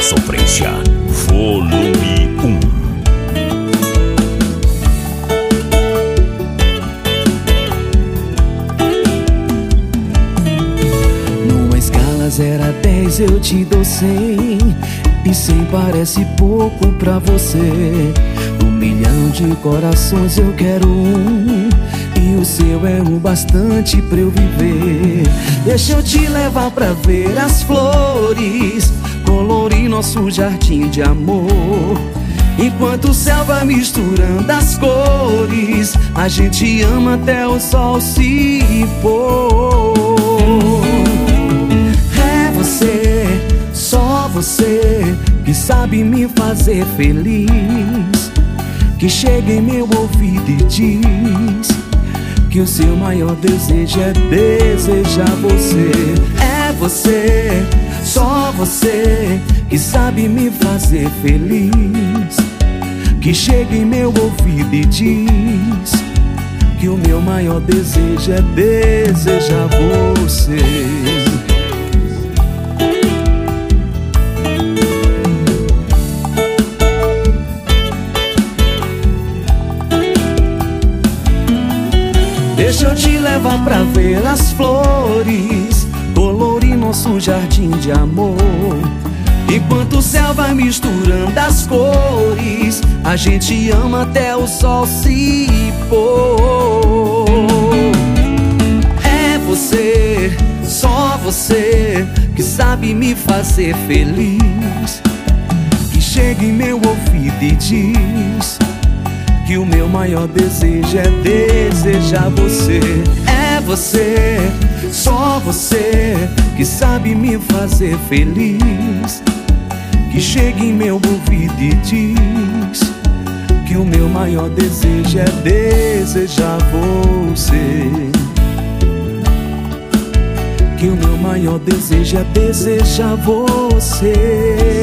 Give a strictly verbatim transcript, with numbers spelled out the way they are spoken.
Sofrência, volume um. Numa escala zero a dez eu te dou cem, e cem parece pouco pra você. Um milhão de corações eu quero um, e o seu é o bastante pra eu viver. Deixa eu te levar pra ver as flores, colorir nosso jardim de amor. Enquanto o céu vai misturando as cores, a gente ama até o sol se pôr. É você, só você, que sabe me fazer feliz, que chega em meu ouvido e diz que o seu maior desejo é desejar você. É você, só você, que sabe me fazer feliz, que chega em meu ouvido e diz que o meu maior desejo é desejar você. Deixa eu te levar pra ver as flores, colorir nosso jardim de amor. Enquanto o céu vai misturando as cores, a gente ama até o sol se pôr. É você, só você, que sabe me fazer feliz, que chega em meu ouvido e diz que o meu maior desejo é desejar você. É você, só você, que sabe me fazer feliz, que chega em meu ouvido e diz que o meu maior desejo é desejar você. Que o meu maior desejo é desejar você.